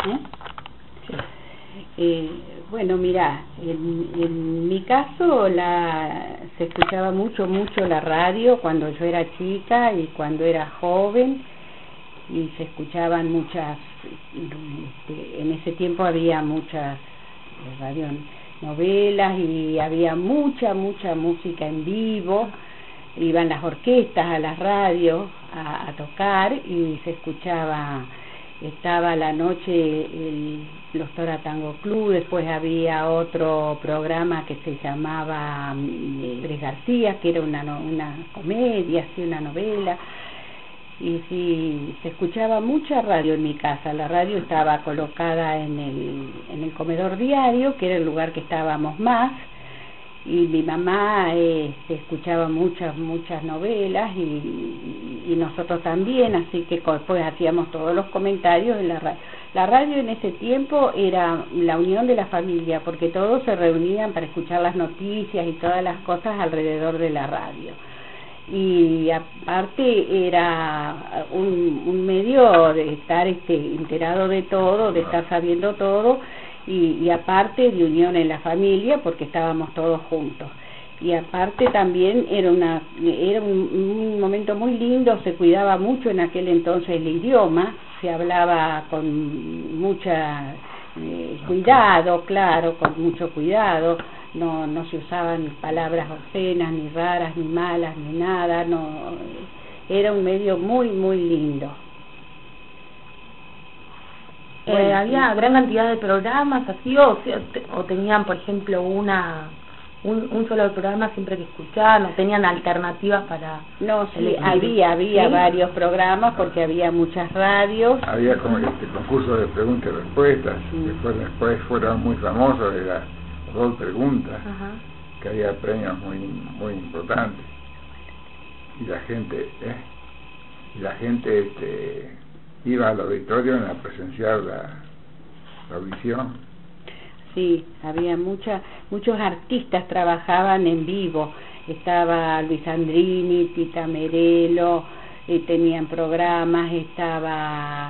¿Eh? Bueno, mira, en mi caso se escuchaba mucho la radio cuando yo era chica y cuando era joven, y se escuchaban muchas, en ese tiempo había muchas radionovelas y había mucha música en vivo. Iban las orquestas a las radios a tocar y se escuchaba. Estaba a la noche los Tora Tango Club, después había otro programa que se llamaba Tres García, que era una comedia, así, una novela, y sí, se escuchaba mucha radio en mi casa. La radio estaba colocada en el comedor diario, que era el lugar que estábamos más, y mi mamá escuchaba muchas novelas y nosotros también, así que después hacíamos todos los comentarios en la radio. La radio en ese tiempo era la unión de la familia, porque todos se reunían para escuchar las noticias y todas las cosas alrededor de la radio. Y aparte era un medio de estar enterado de todo, de estar sabiendo todo, y aparte de unión en la familia, porque estábamos todos juntos. Y aparte también era un momento muy lindo, se cuidaba mucho en aquel entonces el idioma, se hablaba con mucha cuidado, claro, con mucho cuidado, no se usaban palabras obscenas, ni raras, ni malas, ni nada, no, era un medio muy lindo. Bueno, ¿había gran cantidad de programas así o tenían, por ejemplo, un solo programa siempre que escuchaban, o tenían alternativas para...? No, sí, había ¿sí? Varios programas, porque había muchas radios. Había como concurso de preguntas y respuestas, después fueron muy famosos de las dos preguntas, que había premios muy importantes, y la gente iba al auditorio a presenciar la audición. Sí, había muchos artistas trabajaban en vivo. Estaba Luis Andrini, Tita Merelo, tenían programas, estaba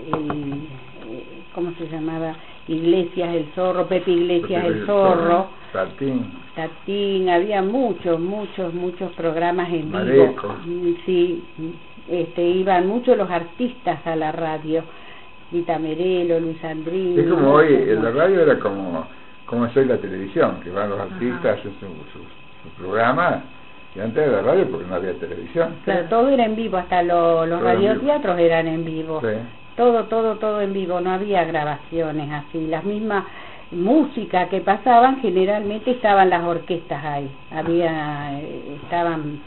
¿cómo se llamaba? Iglesias el Zorro, Pepe Iglesias el Zorro, Tatín, había muchos programas en vivo. Sí, iban muchos los artistas a la radio, Tita Merelo, Luis Andrini. Es como hoy, la radio era como es hoy la televisión, que van los artistas, hacen su programa, y antes de la radio porque no había televisión. Claro, todo era en vivo, hasta los radioteatros eran en vivo. Sí. Todo en vivo, no había grabaciones así. Las mismas música que pasaban, generalmente estaban las orquestas ahí, estaban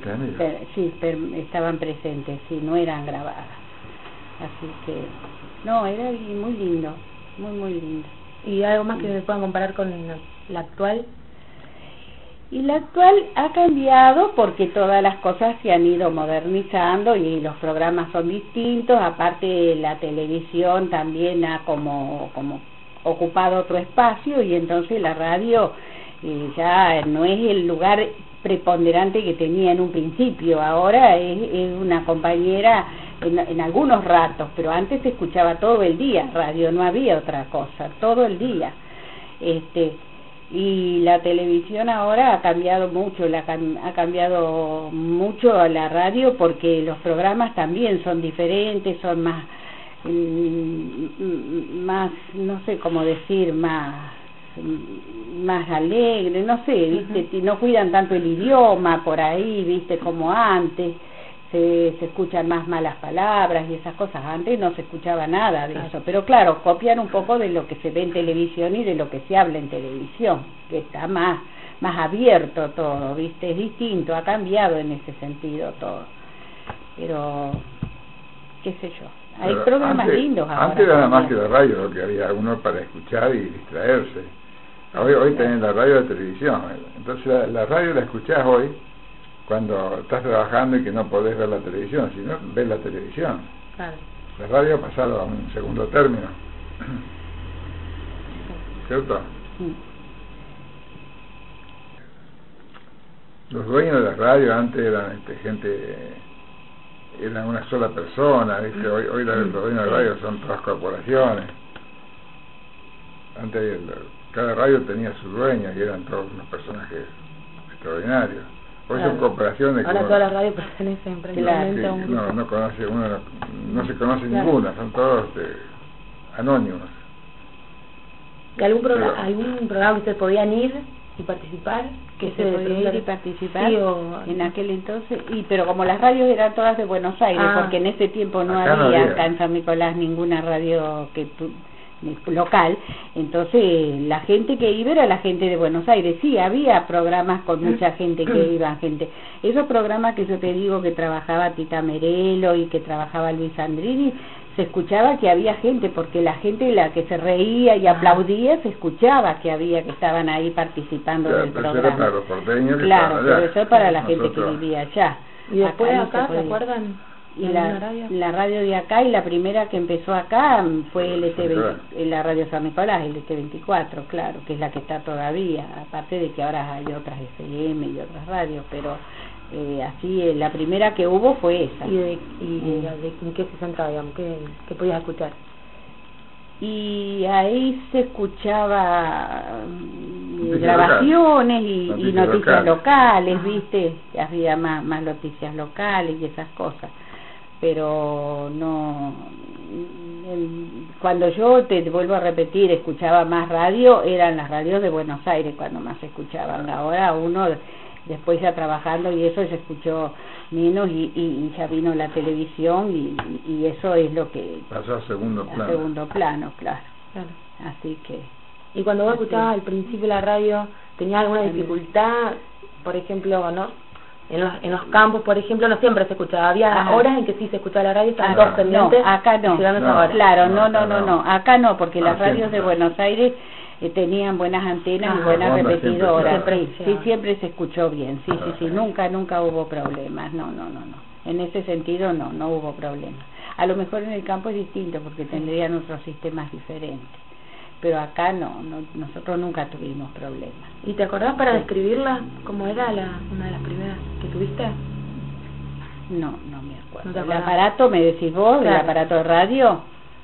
presentes, sí, no eran grabadas. Así que, no, era muy lindo, muy lindo. ¿Y algo más que me puedan comparar con la actual? Y la actual ha cambiado porque todas las cosas se han ido modernizando y los programas son distintos. Aparte, la televisión también ha como ocupado otro espacio, y entonces la radio ya no es el lugar preponderante que tenía en un principio. Ahora es una compañera en algunos ratos, pero antes se escuchaba todo el día radio, no había otra cosa, todo el día. Y la televisión ahora ha cambiado mucho, ha cambiado mucho a la radio, porque los programas también son diferentes, son más, no sé cómo decir, más alegres, no sé, ¿viste? No cuidan tanto el idioma por ahí, ¿viste? Como antes. Se escuchan más malas palabras y esas cosas. Antes no se escuchaba nada de eso, pero claro, copian un poco de lo que se ve en televisión y de lo que se habla en televisión, que está más abierto todo, ¿viste? Es distinto, ha cambiado en ese sentido todo. Pero, qué sé yo, hay programas lindos ahora. Antes era más que la radio, lo que había uno para escuchar y distraerse. Hoy tenés la radio y la televisión, entonces la radio la escuchás hoy cuando estás trabajando y que no podés ver la televisión, sino ves la televisión. Claro. La radio ha pasado a un segundo término. ¿Cierto? Sí. Los dueños de la radio antes eran eran una sola persona, ¿viste? Hoy los dueños de la radio son todas corporaciones. antes cada radio tenía su dueña, que eran todos unos personajes extraordinarios. Hoy son cooperaciones. Ahora todas las radios pertenecen prácticamente a un grupo. No conoce uno, no se conoce ninguna, son todos anónimos. ¿Y algún programa que ustedes podían ir y participar? Que se podía ir y participar, sí, en aquel entonces, pero como las radios eran todas de Buenos Aires, porque en ese tiempo no había acá en San Nicolás ninguna radio local, entonces la gente que iba era la gente de Buenos Aires. Sí, había programas con mucha gente que iba, esos programas que yo te digo que trabajaba Tita Merelo y que trabajaba Luis Andrini, se escuchaba que había gente, porque la gente la que se reía y aplaudía se escuchaba que estaban ahí participando del programa. Era para los porteños, claro, pero eso es para la gente que vivía allá. Y después acá ¿se acuerdan? Y la radio de acá, y la primera que empezó acá fue la radio San Nicolás, el LT24, claro, que es la que está todavía, aparte de que ahora hay otras FM y otras radios, pero así la primera que hubo fue esa. ¿Y en qué se centraba, digamos? ¿Qué podías escuchar? Y ahí se escuchaba grabaciones y noticias locales, ¿viste? Había más noticias locales y esas cosas. Pero no, cuando yo te vuelvo a repetir, escuchaba más radio, eran las radios de Buenos Aires cuando más se escuchaban. Ahora uno, después ya trabajando y eso, ya escuchó menos y ya vino la televisión y eso es lo que pasó a segundo plano. A segundo plano, claro. Así que... Y cuando vos escuchabas al principio la radio, ¿tenías alguna dificultad? Por ejemplo, ¿no? En los campos, por ejemplo, no siempre se escuchaba. Había horas en que sí se escuchaba la radio, estaban todos pendientes. No, acá no. Claro, no. Acá no, porque las radios de Buenos Aires tenían buenas antenas y buenas repetidoras. Siempre se escuchó bien. Sí. Nunca hubo problemas. No. En ese sentido no hubo problemas. A lo mejor en el campo es distinto, porque tendrían otros sistemas diferentes. Pero acá nosotros nunca tuvimos problemas. ¿Y te acordás para describirla cómo era una de las primeras que tuviste? No me acuerdo. ¿El aparato, me decís vos, el aparato de radio?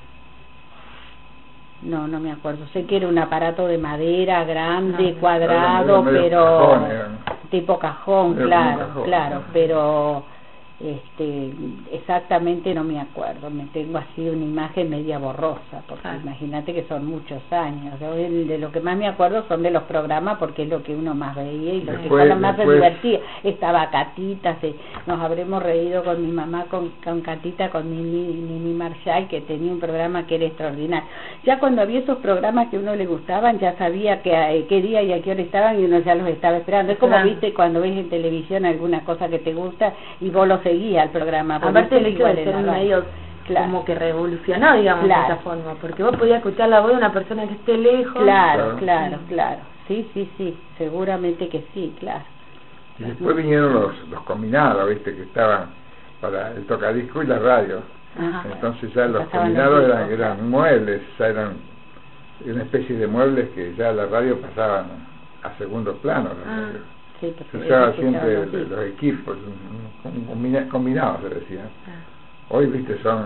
No me acuerdo. Sé que era un aparato de madera grande, cuadrado, pero tipo cajón, claro, pero exactamente no me acuerdo. Me tengo así una imagen media borrosa, porque imagínate que son muchos años. De lo que más me acuerdo son de los programas, porque es lo que uno más veía y lo que más se divertía. Estaba Catita, nos habremos reído con mi mamá con Catita, con Nini Marshall, que tenía un programa que era extraordinario. Ya cuando había esos programas que a uno le gustaban, ya sabía qué día y a qué hora estaban y uno ya los estaba esperando. Es como, viste, cuando ves en televisión alguna cosa que te gusta y vos lo seguía el programa. Aparte el hecho de ser un medio como que revolucionó, digamos, de esta forma, porque vos podías escuchar la voz de una persona que esté lejos. Claro. Sí, seguramente que sí, claro. Y después vinieron los combinados, viste, que estaban para el tocadisco y la radio. Entonces ya los combinados eran muebles, ya eran una especie de muebles que ya la radio pasaban a segundo plano. Se usaba siempre los equipos combinados, se decía. Hoy, viste, son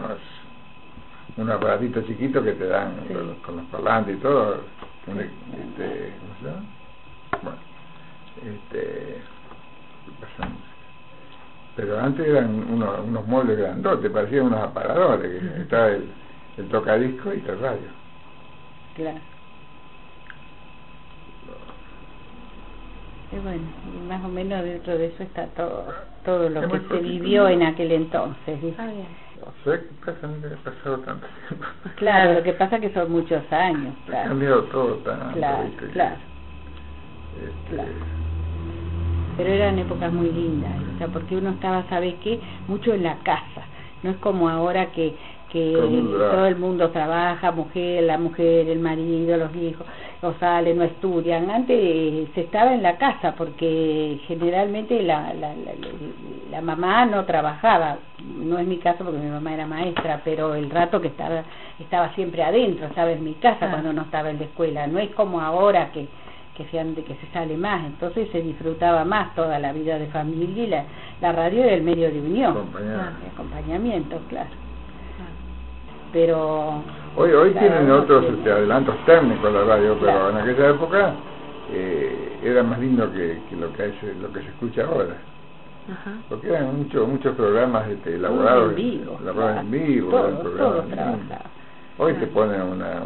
un aparatito chiquito que te dan con los parlantes y todo. ¿Cómo se llama? Bueno, pero antes eran unos muebles grandotes, parecían unos aparadores, que estaba el tocadisco y la radio. Claro. Y bueno, más o menos dentro de eso está todo lo que se vivió en aquel entonces. O sea, que ha pasado tanto tiempo. Claro, lo que pasa es que son muchos años, Ha cambiado todo tanto. Claro. Pero eran épocas muy lindas, o sea, porque uno estaba, ¿sabes qué? Mucho en la casa. No es como ahora que todo el mundo trabaja, la mujer, el marido, los hijos, o salen, no estudian. Antes se estaba en la casa, porque generalmente la mamá no trabajaba. No es mi caso, porque mi mamá era maestra, pero el rato que estaba siempre adentro, ¿sabes? En mi casa, cuando no estaba en la escuela. No es como ahora que se sale más. Entonces se disfrutaba más toda la vida de familia, y la radio era el medio de unión, de acompañamiento, claro. Pero Hoy Claro, tienen no otros tiene. adelantos técnicos la radio, pero Claro. en aquella época era más lindo que lo que se escucha ahora. Ajá. Porque eran muchos programas elaborados en vivo, elaborados claro. en vivo, Todo, eran programas todo lindos. trabajado. Hoy te ponen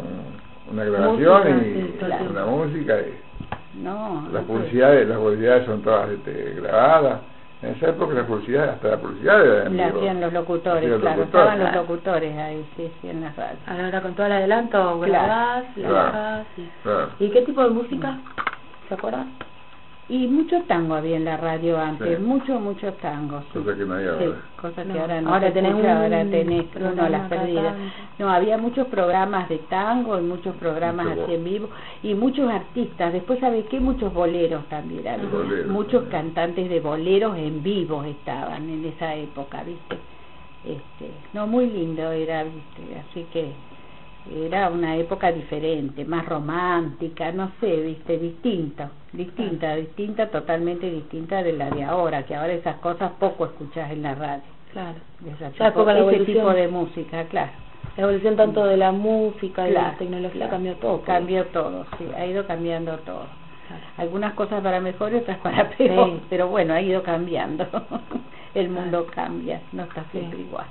una grabación Música, y sí, claro. una música y No, las no publicidades son todas grabadas. En esa época hasta la publicidad era en la vivo. hacían los locutores, Hacían los claro, locutores. estaban los locutores ahí, sí, en la radio. Ahora con todo el adelanto, grabás, la Claro. bajás Claro. ¿Y qué tipo de música? ¿Se acuerdan? Y mucho tango había en la radio antes, Sí. mucho tango. Sí. Cosa que no hay Sí, ahora. cosas que No, ahora no ahora se tenés escucha, un ahora tenés uno programa las cada perdidas. tanto. No, había muchos programas de tango y muchos programas Mucho así en vivo y muchos artistas. Después, ¿sabes qué? Muchos boleros también había. Boleros, Muchos sí. cantantes de boleros en vivo estaban en esa época, ¿viste? No, muy lindo era, ¿viste? Así que era una época diferente, más romántica, no sé, ¿viste? Distinta, totalmente distinta de la de ahora, que ahora esas cosas poco escuchás en la radio. Claro. Ese Ya después con la ese evolución. tipo de música, claro. La evolución tanto de la música y de la Claro, tecnología claro. cambió todo. Cambió todo, sí, ha ido cambiando todo. Claro. Algunas cosas para mejor y otras para peor, Sí. pero bueno, ha ido cambiando. El mundo cambia, no está siempre igual.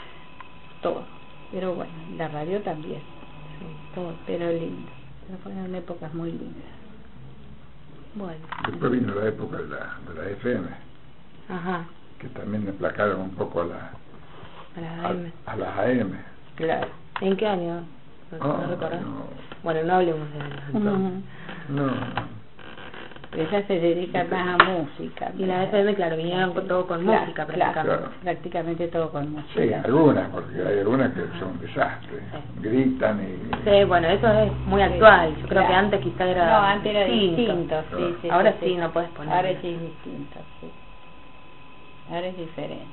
Todo. Pero bueno, la radio también. Sí, todo. Pero lindo. Pero fueron épocas muy lindas. Bueno. Después vino la época de la FM, Ajá. que también aplacaron un poco A la AM. a las AM. Claro. ¿En qué año? ¿No recordás? Bueno, no hablemos de eso entonces. No. Ella se dedica más a música. Y la FM, claro, vinieron todo con Claro, música claro, prácticamente. prácticamente todo con música. Sí, algunas, porque hay algunas que son un desastre. Sí. Gritan y... Sí, bueno, eso es muy actual. Yo creo Claro. que antes quizá era No, antes era distinto, sí, sí. Ahora sí, sí, no puedes poner. Ahora sí es distinto, sí. Ahora es diferente.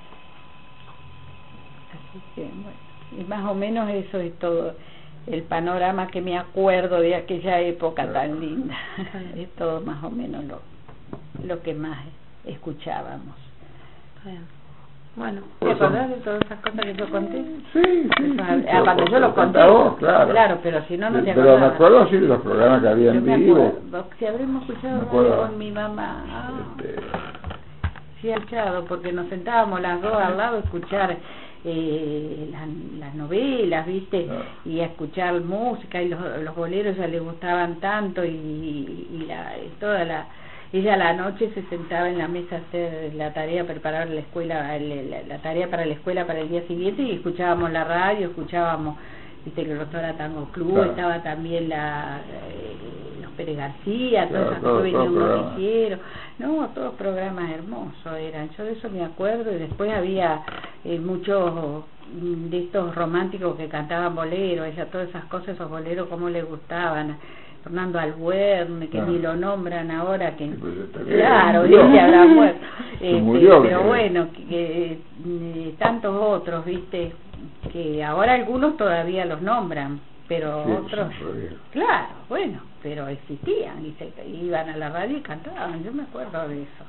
Así que, bueno, y más o menos eso es todo el panorama que me acuerdo de aquella época tan linda. Es todo más o menos lo que más escuchábamos. Bien. Bueno, ¿te Pues son- acordás de todas esas cosas que yo conté? Sí. Cuando yo lo conté, vos, claro. pero si no, no te Pero me acordabas. acuerdo sí de los programas que había Yo en me vivo. acuerdo, si habremos escuchado Me acuerdo. radio con mi mamá. Este, Sí, he escuchado, porque nos sentábamos las dos al lado a escuchar las novelas, ¿viste? Ah. Y a escuchar música, y los boleros ya le gustaban tanto, toda ella a la noche se sentaba en la mesa a hacer la tarea, preparar la escuela, la tarea para la escuela para el día siguiente, y escuchábamos la radio, viste que el doctor era Tango Club, Claro. estaba también los Pérez García, Claro, todas esas todo cosas, venía un programa. noticiero, no, todos programas hermosos eran, yo de eso me acuerdo. Y después había muchos de estos románticos que cantaban boleros, ella todas esas cosas, esos boleros como le gustaban. Fernando Albuerne, que Ah. ni lo nombran ahora, que Sí, pues, está claro, bien. ese habrá muerto. Se murió, Pero creo. bueno, tantos otros, viste, que ahora algunos todavía los nombran, pero Sí, otros, sí, todavía. claro, bueno, pero existían y iban a la radio y cantaban, yo me acuerdo de eso.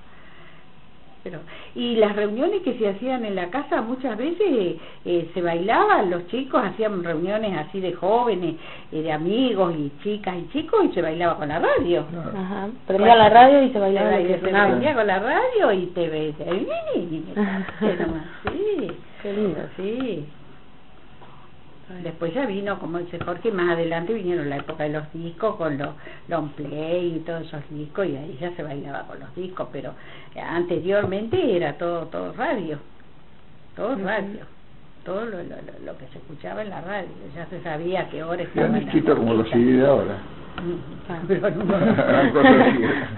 Y las reuniones que se hacían en la casa muchas veces se bailaban, los chicos hacían reuniones así de jóvenes, de amigos y chicas y chicos, y se bailaba con la radio. Claro. Ajá. Prendía la radio y se Se bailaba lo que se sonaba. venía con la radio y te ves. Sí, Qué lindo. sí. Después ya vino, como dice Jorge, más adelante vinieron la época de los discos con los long play y todos esos discos, y ahí ya se bailaba con los discos, pero anteriormente era todo radio, todo radio, todo lo que se escuchaba en la radio, ya se sabía a qué hora estaba Eran en la distintos como los orquesta. CD de ahora. Pero no. Cosas así.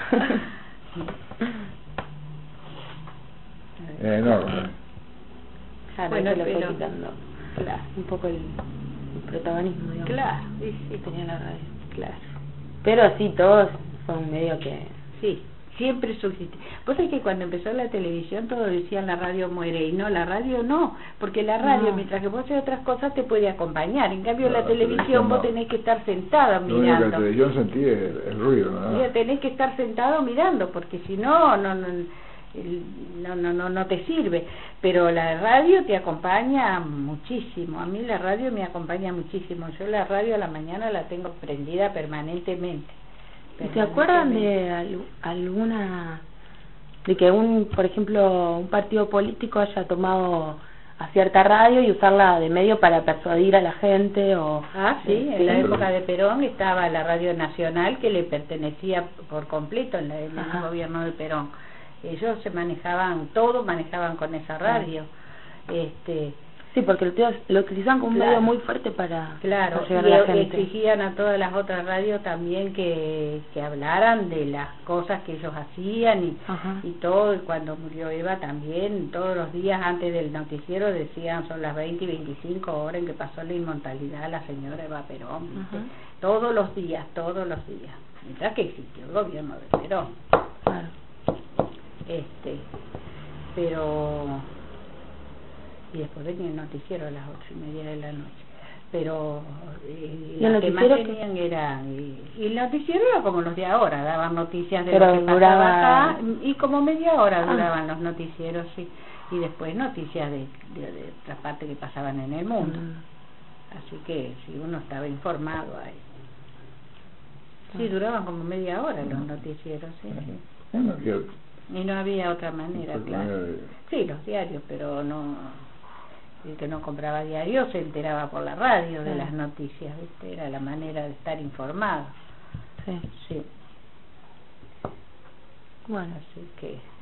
No. Claro, Bueno, eso le fue pero- quitando Claro, un poco el protagonismo, digamos. claro, sí, Que tenía la radio. claro. Pero sí, todos son medio que... Sí, siempre subsiste. Vos sabés que cuando empezó la televisión todos decían la radio muere, y no, la radio no, porque la radio, No. mientras que vos haces otras cosas, te puede acompañar. En cambio, No, la la televisión televisión vos no. tenés que estar sentado Lo único que en la mirando. televisión sentí el ruido, ¿no? Tenés que estar sentado mirando, porque si no, no te sirve, pero la radio te acompaña muchísimo. A mí la radio me acompaña muchísimo. Yo la radio a la mañana la tengo prendida permanentemente. ¿Se acuerdan de alguna, de que por ejemplo, un partido político haya tomado a cierta radio y usarla de medio para persuadir a la gente? Sí, en la época de Perón estaba la Radio Nacional, que le pertenecía por completo en el gobierno de Perón. Ellos todos manejaban con esa radio. Sí, porque lo utilizaban como un medio muy fuerte para llegar a la gente. Exigían a todas las otras radios también que hablaran de las cosas que ellos hacían y todo. Y cuando murió Eva también, todos los días antes del noticiero decían son las 20 y 25 horas en que pasó la inmortalidad de la señora Eva Perón. Todos los días, mientras que existió el gobierno de Perón. Claro. Pero y después venía el noticiero a las 8:30 de la noche, pero lo que más tenían era y el noticiero era como los de ahora, daban noticias de lo que pasaba acá y como media hora duraban los noticieros, sí, y después noticias de otras partes que pasaban en el mundo. Así que si uno estaba informado ahí, sí, duraban como media hora los noticieros, sí. Y no había otra manera, claro. Sí, los diarios, pero el que no compraba diario se enteraba por la radio de las noticias, ¿viste? Era la manera de estar informado. Sí. Bueno, así que